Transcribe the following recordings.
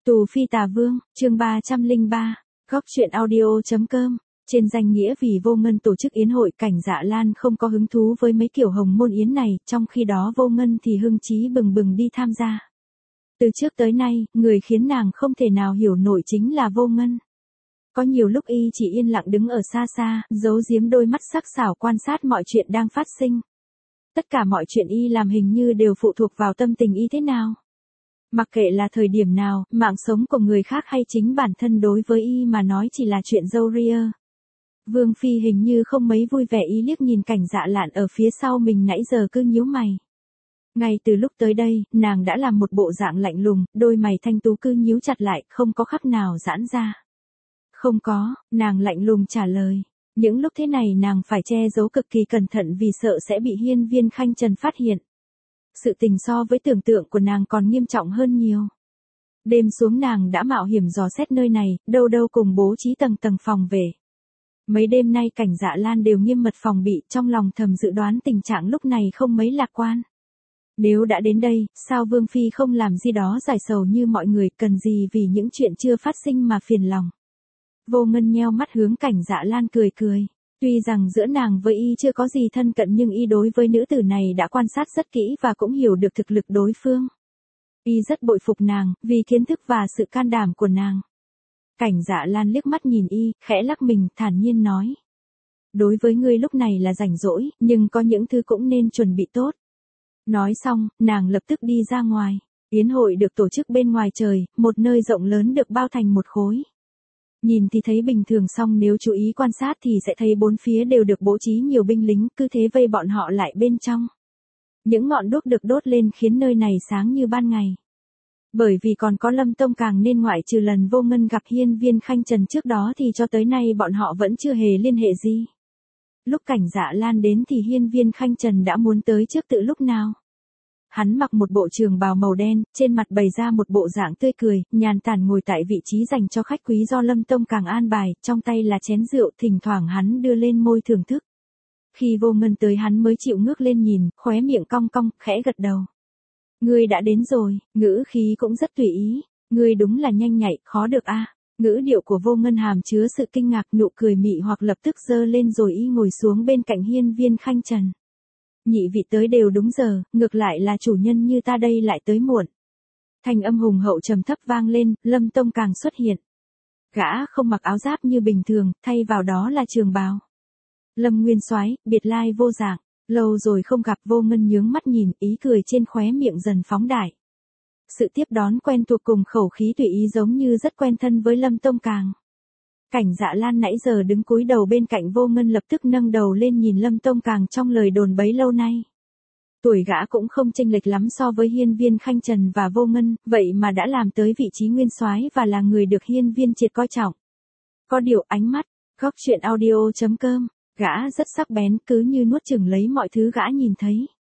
Tù Phi Tà Vương, chương 303, góc truyện audio.com. Trên danh nghĩa vì Vô Ngân tổ chức yến hội, Cảnh Dạ Lan không có hứng thú với mấy kiểu hồng môn yến này, trong khi đó Vô Ngân thì hưng chí bừng bừng đi tham gia. Từ trước tới nay, người khiến nàng không thể nào hiểu nổi chính là Vô Ngân. Có nhiều lúc y chỉ yên lặng đứng ở xa xa, giấu giếm đôi mắt sắc sảo quan sát mọi chuyện đang phát sinh. Tất cả mọi chuyện y làm hình như đều phụ thuộc vào tâm tình y thế nào. Mặc kệ là thời điểm nào, mạng sống của người khác hay chính bản thân đối với y mà nói chỉ là chuyện râu ria. Vương Phi hình như không mấy vui vẻ, y liếc nhìn Cảnh Dạ Lan ở phía sau mình nãy giờ cứ nhíu mày. Ngay từ lúc tới đây, nàng đã làm một bộ dạng lạnh lùng, đôi mày thanh tú cứ nhíu chặt lại, không có khắp nào giãn ra. Không có, nàng lạnh lùng trả lời. Những lúc thế này nàng phải che giấu cực kỳ cẩn thận vì sợ sẽ bị Hiên Viên Khanh Trần phát hiện. Sự tình so với tưởng tượng của nàng còn nghiêm trọng hơn nhiều. Đêm xuống nàng đã mạo hiểm dò xét nơi này, đâu đâu cùng bố trí tầng tầng phòng về. Mấy đêm nay Cảnh Dạ Lan đều nghiêm mật phòng bị, trong lòng thầm dự đoán tình trạng lúc này không mấy lạc quan. Nếu đã đến đây, sao Vương Phi không làm gì đó giải sầu như mọi người, cần gì vì những chuyện chưa phát sinh mà phiền lòng. Vô Ngân nheo mắt hướng Cảnh Dạ Lan cười cười. Tuy rằng giữa nàng với y chưa có gì thân cận nhưng y đối với nữ tử này đã quan sát rất kỹ và cũng hiểu được thực lực đối phương. Y rất bội phục nàng, vì kiến thức và sự can đảm của nàng. Cảnh Dạ Lan liếc mắt nhìn y, khẽ lắc mình, thản nhiên nói. Đối với ngươi lúc này là rảnh rỗi, nhưng có những thứ cũng nên chuẩn bị tốt. Nói xong, nàng lập tức đi ra ngoài. Yến hội được tổ chức bên ngoài trời, một nơi rộng lớn được bao thành một khối. Nhìn thì thấy bình thường, song nếu chú ý quan sát thì sẽ thấy bốn phía đều được bố trí nhiều binh lính, cứ thế vây bọn họ lại bên trong. Những ngọn đuốc được đốt lên khiến nơi này sáng như ban ngày. Bởi vì còn có Lâm Tông Càng nên ngoại trừ lần Vô Ngân gặp Hiên Viên Khanh Trần trước đó thì cho tới nay bọn họ vẫn chưa hề liên hệ gì. Lúc Cảnh Dạ Lan đến thì Hiên Viên Khanh Trần đã muốn tới trước từ lúc nào. Hắn mặc một bộ trường bào màu đen, trên mặt bày ra một bộ dạng tươi cười, nhàn tản ngồi tại vị trí dành cho khách quý do Lâm Tông Càng an bài, trong tay là chén rượu, thỉnh thoảng hắn đưa lên môi thưởng thức. Khi Vô Ngân tới hắn mới chịu ngước lên nhìn, khóe miệng cong cong, khẽ gật đầu. Ngươi đã đến rồi, ngữ khí cũng rất tùy ý, ngươi đúng là nhanh nhạy, khó được a. Ngữ điệu của Vô Ngân hàm chứa sự kinh ngạc, nụ cười mị hoặc lập tức giơ lên rồi y ngồi xuống bên cạnh Hiên Viên Khanh Trần. Nhị vị tới đều đúng giờ, ngược lại là chủ nhân như ta đây lại tới muộn. Thanh âm hùng hậu trầm thấp vang lên, Lâm Tông Càng xuất hiện. Gã không mặc áo giáp như bình thường, thay vào đó là trường bào. Lâm Nguyên Soái, biệt lai vô dạng, lâu rồi không gặp. Vô Ngân nhướng mắt nhìn, ý cười trên khóe miệng dần phóng đại. Sự tiếp đón quen thuộc cùng khẩu khí tùy ý giống như rất quen thân với Lâm Tông Càng. Cảnh Dạ Lan nãy giờ đứng cúi đầu bên cạnh Vô Ngân lập tức nâng đầu lên nhìn Lâm Tông Càng trong lời đồn bấy lâu nay. Tuổi gã cũng không chênh lệch lắm so với Hiên Viên Khanh Trần và Vô Ngân, vậy mà đã làm tới vị trí nguyên soái và là người được Hiên Viên Triệt coi trọng. Có điều ánh mắt, góc truyện audio.com, gã rất sắc bén, cứ như nuốt chửng lấy mọi thứ gã nhìn thấy.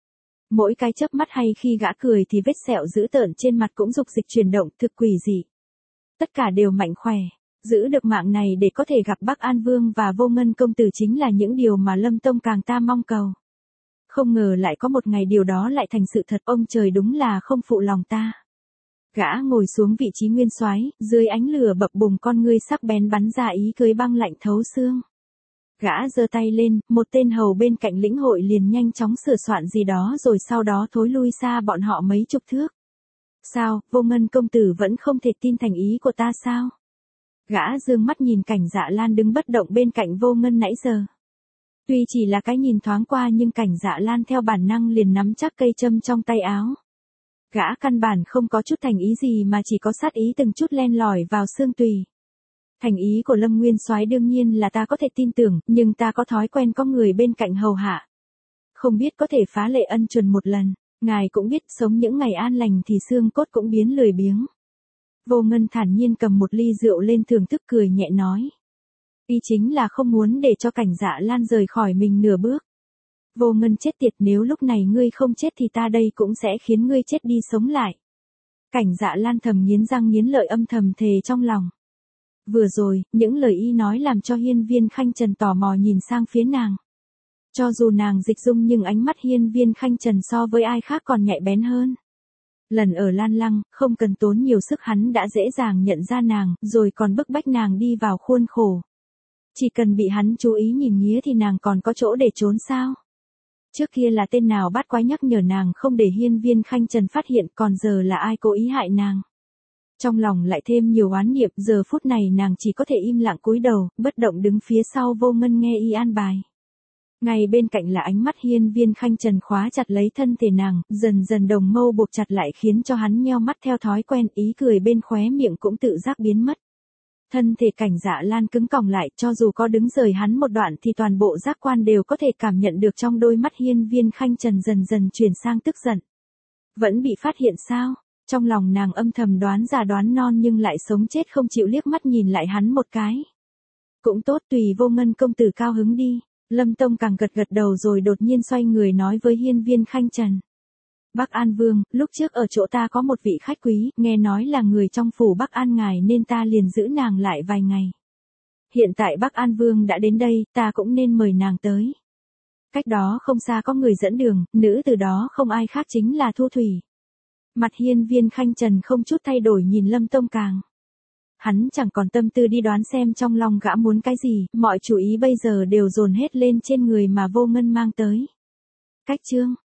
Mỗi cái chớp mắt hay khi gã cười thì vết sẹo dữ tợn trên mặt cũng dục dịch chuyển động, thực quỷ dị. Tất cả đều mạnh khỏe. Giữ được mạng này để có thể gặp Bắc An Vương và Vô Ngân công tử chính là những điều mà Lâm Tông Càng ta mong cầu. Không ngờ lại có một ngày điều đó lại thành sự thật, ông trời đúng là không phụ lòng ta. Gã ngồi xuống vị trí nguyên soái, dưới ánh lửa bập bùng con ngươi sắc bén bắn ra ý cười băng lạnh thấu xương. Gã giơ tay lên, một tên hầu bên cạnh lĩnh hội liền nhanh chóng sửa soạn gì đó rồi sau đó thối lui xa bọn họ mấy chục thước. Sao, Vô Ngân công tử vẫn không thể tin thành ý của ta sao? Gã dương mắt nhìn Cảnh Dạ Lan đứng bất động bên cạnh Vô Ngân nãy giờ. Tuy chỉ là cái nhìn thoáng qua nhưng Cảnh Dạ Lan theo bản năng liền nắm chắc cây châm trong tay áo. Gã căn bản không có chút thành ý gì mà chỉ có sát ý từng chút len lỏi vào xương tùy. Thành ý của Lâm Nguyên Soái đương nhiên là ta có thể tin tưởng, nhưng ta có thói quen có người bên cạnh hầu hạ. Không biết có thể phá lệ ân chuẩn một lần, ngài cũng biết sống những ngày an lành thì xương cốt cũng biến lười biếng. Vô Ngân thản nhiên cầm một ly rượu lên thưởng thức, cười nhẹ nói. Y chính là không muốn để cho Cảnh Dạ Lan rời khỏi mình nửa bước. Vô Ngân chết tiệt, nếu lúc này ngươi không chết thì ta đây cũng sẽ khiến ngươi chết đi sống lại. Cảnh Dạ Lan thầm nghiến răng nghiến lợi, âm thầm thề trong lòng. Vừa rồi, những lời y nói làm cho Hiên Viên Khanh Trần tò mò nhìn sang phía nàng. Cho dù nàng dịch dung nhưng ánh mắt Hiên Viên Khanh Trần so với ai khác còn nhạy bén hơn. Lần ở Lan Lăng, không cần tốn nhiều sức hắn đã dễ dàng nhận ra nàng, rồi còn bức bách nàng đi vào khuôn khổ. Chỉ cần bị hắn chú ý nhìn nghía thì nàng còn có chỗ để trốn sao? Trước kia là tên nào bắt quái nhắc nhở nàng không để Hiên Viên Khanh Trần phát hiện, còn giờ là ai cố ý hại nàng? Trong lòng lại thêm nhiều oán niệm, giờ phút này nàng chỉ có thể im lặng cúi đầu, bất động đứng phía sau Vô Ngân nghe y an bài. Ngay bên cạnh là ánh mắt Hiên Viên Khanh Trần khóa chặt lấy thân thể nàng, dần dần đồng mâu buộc chặt lại khiến cho hắn nheo mắt theo thói quen, ý cười bên khóe miệng cũng tự giác biến mất. Thân thể Cảnh Dạ Lan cứng còng lại, cho dù có đứng rời hắn một đoạn thì toàn bộ giác quan đều có thể cảm nhận được trong đôi mắt Hiên Viên Khanh Trần dần dần chuyển sang tức giận. Vẫn bị phát hiện sao? Trong lòng nàng âm thầm đoán già đoán non nhưng lại sống chết không chịu liếc mắt nhìn lại hắn một cái. Cũng tốt, tùy Vô Ngân công tử cao hứng đi. Lâm Tông càng gật gật đầu rồi đột nhiên xoay người nói với Hiên Viên Khanh Trần. Bắc An Vương, lúc trước ở chỗ ta có một vị khách quý, nghe nói là người trong phủ Bắc An ngài nên ta liền giữ nàng lại vài ngày. Hiện tại Bắc An Vương đã đến đây, ta cũng nên mời nàng tới. Cách đó không xa có người dẫn đường, nữ từ đó không ai khác chính là Thu Thủy. Mặt Hiên Viên Khanh Trần không chút thay đổi nhìn Lâm Tông Càng. Hắn chẳng còn tâm tư đi đoán xem trong lòng gã muốn cái gì, mọi chú ý bây giờ đều dồn hết lên trên người mà Vô Ngân mang tới. Cách chương